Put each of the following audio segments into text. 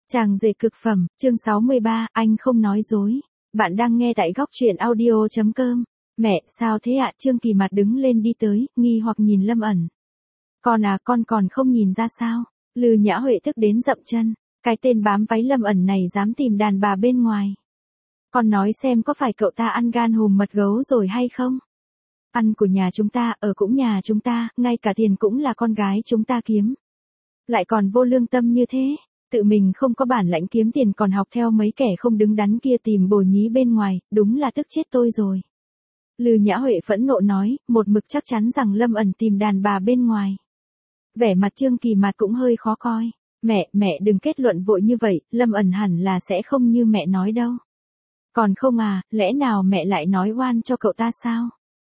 Chàng rể cực phẩm, chương 63, anh không nói dối. Bạn đang nghe tại góc truyện audio.com. Mẹ, sao thế ạ? Trương Kỳ Mạt đứng lên đi tới, nghi hoặc nhìn Lâm ẩn. Con à, con còn không nhìn ra sao? Lư Nhã Huệ tức đến dậm chân. Cái tên bám váy Lâm ẩn này dám tìm đàn bà bên ngoài. Con nói xem có phải cậu ta ăn gan hùm mật gấu rồi hay không? Ăn của nhà chúng ta, ở cũng nhà chúng ta, ngay cả tiền cũng là con gái chúng ta kiếm. Lại còn vô lương tâm như thế. Tự mình không có bản lãnh kiếm tiền còn học theo mấy kẻ không đứng đắn kia tìm bồ nhí bên ngoài, đúng là tức chết tôi rồi. Lư Nhã Huệ phẫn nộ nói, một mực chắc chắn rằng Lâm ẩn tìm đàn bà bên ngoài. Vẻ mặt Trương Kỳ Mạt cũng hơi khó coi. Mẹ đừng kết luận vội như vậy, Lâm ẩn hẳn là sẽ không như mẹ nói đâu. Còn không à, lẽ nào mẹ lại nói oan cho cậu ta sao?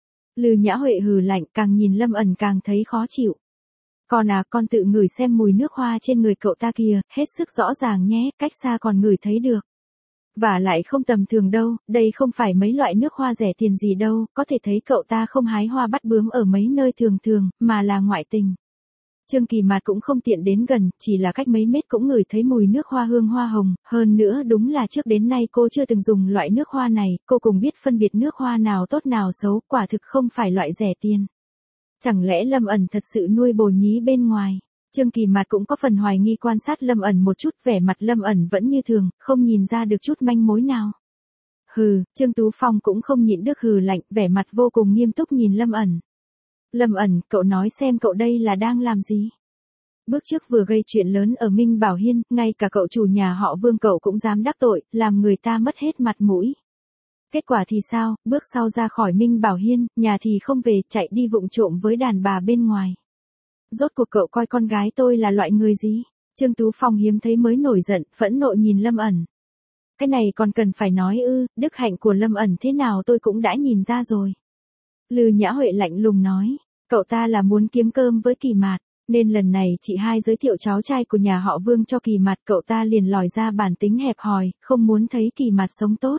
Lư Nhã Huệ hừ lạnh, càng nhìn Lâm ẩn càng thấy khó chịu. Con à, con tự ngửi xem mùi nước hoa trên người cậu ta kìa, hết sức rõ ràng nhé, cách xa còn ngửi thấy được. Và lại không tầm thường đâu, đây không phải mấy loại nước hoa rẻ tiền gì đâu, có thể thấy cậu ta không hái hoa bắt bướm ở mấy nơi thường, mà là ngoại tình. Trương Kỳ Mạt cũng không tiện đến gần, chỉ là cách mấy mét cũng ngửi thấy mùi nước hoa hương hoa hồng, hơn nữa đúng là trước đến nay cô chưa từng dùng loại nước hoa này, cô cùng biết phân biệt nước hoa nào tốt nào xấu, quả thực không phải loại rẻ tiền. Chẳng lẽ Lâm ẩn thật sự nuôi bồ nhí bên ngoài? Trương Kỳ Mạt cũng có phần hoài nghi quan sát Lâm ẩn một chút, vẻ mặt Lâm ẩn vẫn như thường, không nhìn ra được chút manh mối nào. Hừ, Trương Tú Phong cũng không nhịn được hừ lạnh, vẻ mặt vô cùng nghiêm túc nhìn Lâm ẩn. Lâm ẩn, cậu nói xem cậu đây là đang làm gì? Bước trước vừa gây chuyện lớn ở Minh Bảo Hiên, ngay cả cậu chủ nhà họ Vương cậu cũng dám đắc tội, làm người ta mất hết mặt mũi. Kết quả thì sao, bước sau ra khỏi Minh Bảo Hiên, nhà thì không về, chạy đi vụng trộm với đàn bà bên ngoài. Rốt cuộc cậu coi con gái tôi là loại người gì? Trương Tú Phong hiếm thấy mới nổi giận, phẫn nộ nhìn Lâm ẩn. Cái này còn cần phải nói ư, đức hạnh của Lâm ẩn thế nào tôi cũng đã nhìn ra rồi. Lư Nhã Huệ lạnh lùng nói, cậu ta là muốn kiếm cơm với Kỳ Mạt, nên lần này chị hai giới thiệu cháu trai của nhà họ Vương cho Kỳ Mạt, cậu ta liền lòi ra bản tính hẹp hòi, không muốn thấy Kỳ Mạt sống tốt.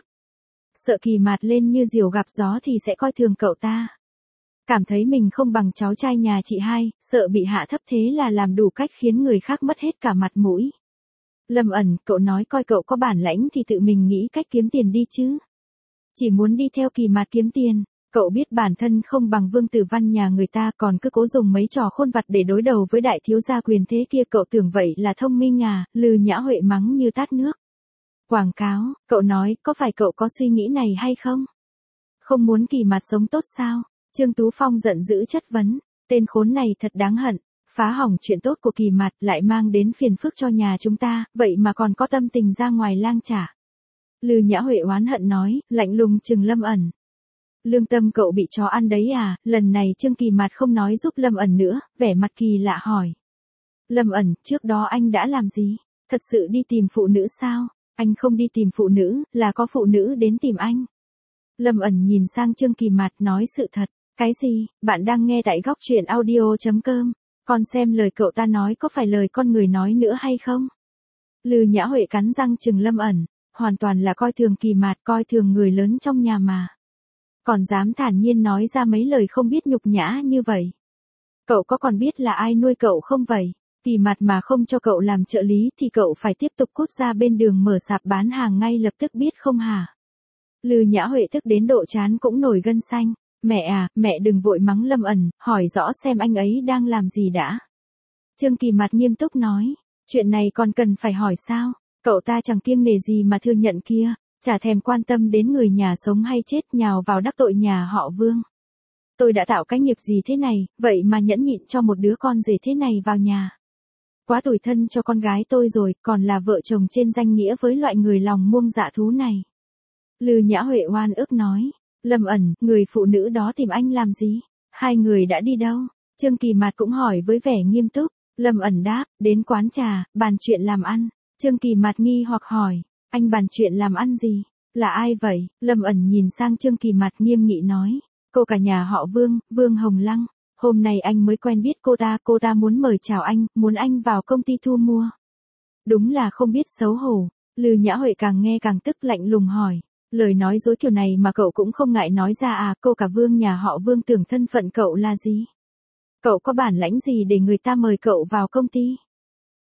Sợ Kỳ Mạt lên như diều gặp gió thì sẽ coi thường cậu ta. Cảm thấy mình không bằng cháu trai nhà chị hai, sợ bị hạ thấp thế là làm đủ cách khiến người khác mất hết cả mặt mũi. Lâm ẩn, cậu nói coi cậu có bản lãnh thì tự mình nghĩ cách kiếm tiền đi chứ. Chỉ muốn đi theo Kỳ Mạt kiếm tiền, cậu biết bản thân không bằng Vương Tử Văn nhà người ta còn cứ cố dùng mấy trò khôn vặt để đối đầu với đại thiếu gia quyền thế kia, cậu tưởng vậy là thông minh à? Lư Nhã Huệ mắng như tát nước. Quảng cáo, cậu nói, có phải cậu có suy nghĩ này hay không? Không muốn Kỳ Mạt sống tốt sao? Trương Tú Phong giận dữ chất vấn, tên khốn này thật đáng hận, phá hỏng chuyện tốt của Kỳ Mạt lại mang đến phiền phức cho nhà chúng ta, vậy mà còn có tâm tình ra ngoài lang trả. Lư Nhã Huệ oán hận nói, lạnh lùng trừng Lâm ẩn. Lương tâm cậu bị chó ăn đấy à? Lần này Trương Kỳ Mạt không nói giúp Lâm ẩn nữa, vẻ mặt kỳ lạ hỏi. Lâm ẩn, trước đó anh đã làm gì? Thật sự đi tìm phụ nữ sao? Anh không đi tìm phụ nữ, là có phụ nữ đến tìm anh. Lâm ẩn nhìn sang Trương Kỳ Mạt nói sự thật. Cái gì? Bạn đang nghe tại góc truyện audio.com. Con xem lời cậu ta nói có phải lời con người nói nữa hay không? Lư Nhã Huệ cắn răng trừng Lâm ẩn, hoàn toàn là coi thường Kỳ Mạt, coi thường người lớn trong nhà mà. Còn dám thản nhiên nói ra mấy lời không biết nhục nhã như vậy. Cậu có còn biết là ai nuôi cậu không vậy? Kỳ Mạt mà không cho cậu làm trợ lý thì cậu phải tiếp tục cút ra bên đường mở sạp bán hàng ngay lập tức biết không hả? Lư Nhã Huệ tức đến độ trán cũng nổi gân xanh. Mẹ à, mẹ đừng vội mắng Lâm ẩn, hỏi rõ xem anh ấy đang làm gì đã. Trương Kỳ Mạt nghiêm túc nói, chuyện này còn cần phải hỏi sao? Cậu ta chẳng kiêng nể gì mà thừa nhận kia, chả thèm quan tâm đến người nhà sống hay chết, nhào vào đắc tội nhà họ Vương. Tôi đã tạo cái nghiệp gì thế này, vậy mà nhẫn nhịn cho một đứa con rể thế này vào nhà. Quá tủi thân cho con gái tôi rồi, còn là vợ chồng trên danh nghĩa với loại người lòng muông dạ thú này. Lư Nhã Huệ oan ức nói, Lâm ẩn, người phụ nữ đó tìm anh làm gì? Hai người đã đi đâu? Trương Kỳ Mạt cũng hỏi với vẻ nghiêm túc. Lâm ẩn đáp, đến quán trà, bàn chuyện làm ăn. Trương Kỳ Mạt nghi hoặc hỏi, anh bàn chuyện làm ăn gì? Là ai vậy? Lâm ẩn nhìn sang Trương Kỳ Mạt nghiêm nghị nói, cô cả nhà họ Vương, Vương Hồng Lăng. Hôm nay anh mới quen biết cô ta muốn mời chào anh, muốn anh vào công ty thu mua. Đúng là không biết xấu hổ. Lư Nhã Huệ càng nghe càng tức, lạnh lùng hỏi. Lời nói dối kiểu này mà cậu cũng không ngại nói ra à? Cô cả Vương nhà họ Vương tưởng thân phận cậu là gì? Cậu có bản lãnh gì để người ta mời cậu vào công ty?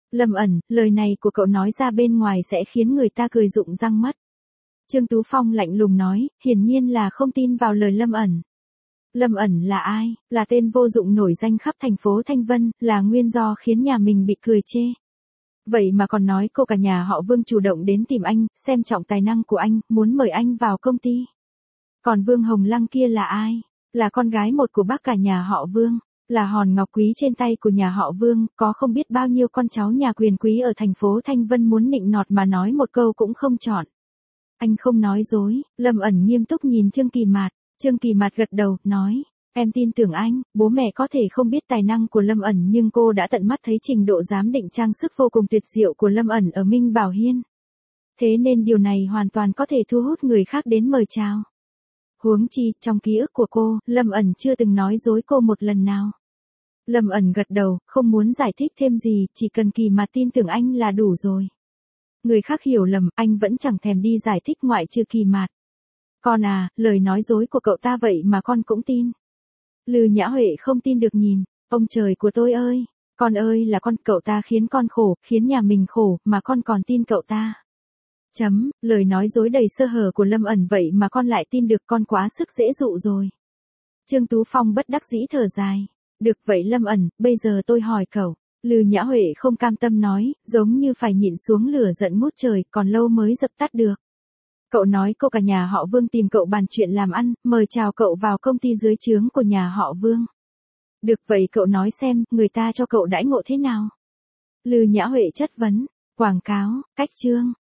Lâm ẩn, lời này của cậu nói ra bên ngoài sẽ khiến người ta cười rụng răng mất. Trương Tú Phong lạnh lùng nói, hiển nhiên là không tin vào lời Lâm ẩn. Lâm ẩn là ai? Là tên vô dụng nổi danh khắp thành phố Thanh Vân, là nguyên do khiến nhà mình bị cười chê. Vậy mà còn nói cô cả nhà họ Vương chủ động đến tìm anh, xem trọng tài năng của anh, muốn mời anh vào công ty. Còn Vương Hồng Lăng kia là ai? Là con gái một của bác cả nhà họ Vương, là hòn ngọc quý trên tay của nhà họ Vương, có không biết bao nhiêu con cháu nhà quyền quý ở thành phố Thanh Vân muốn nịnh nọt mà nói một câu cũng không chọn. Anh không nói dối, Lâm ẩn nghiêm túc nhìn Trương Kỳ Mạt. Trương Kỳ Mạt gật đầu, nói, em tin tưởng anh, bố mẹ có thể không biết tài năng của Lâm ẩn nhưng cô đã tận mắt thấy trình độ giám định trang sức vô cùng tuyệt diệu của Lâm ẩn ở Minh Bảo Hiên. Thế nên điều này hoàn toàn có thể thu hút người khác đến mời chào. Huống chi, trong ký ức của cô, Lâm ẩn chưa từng nói dối cô một lần nào. Lâm ẩn gật đầu, không muốn giải thích thêm gì, chỉ cần Kỳ Mạt tin tưởng anh là đủ rồi. Người khác hiểu lầm, anh vẫn chẳng thèm đi giải thích ngoại trừ Kỳ Mạt. Con à, lời nói dối của cậu ta vậy mà con cũng tin. Lư Nhã Huệ không tin được nhìn, ông trời của tôi ơi, con ơi là con, cậu ta khiến con khổ, khiến nhà mình khổ, mà con còn tin cậu ta. Lời nói dối đầy sơ hở của Lâm ẩn vậy mà con lại tin được, con quá sức dễ dụ rồi. Trương Tú Phong bất đắc dĩ thở dài. Được vậy Lâm ẩn, bây giờ tôi hỏi cậu. Lư Nhã Huệ không cam tâm nói, giống như phải nhịn xuống lửa giận ngút trời, còn lâu mới dập tắt được. Cậu nói cô cả nhà họ Vương tìm cậu bàn chuyện làm ăn, mời chào cậu vào công ty dưới trướng của nhà họ Vương. Được vậy cậu nói xem, người ta cho cậu đãi ngộ thế nào? Lư Nhã Huệ chất vấn, quảng cáo, cách chương,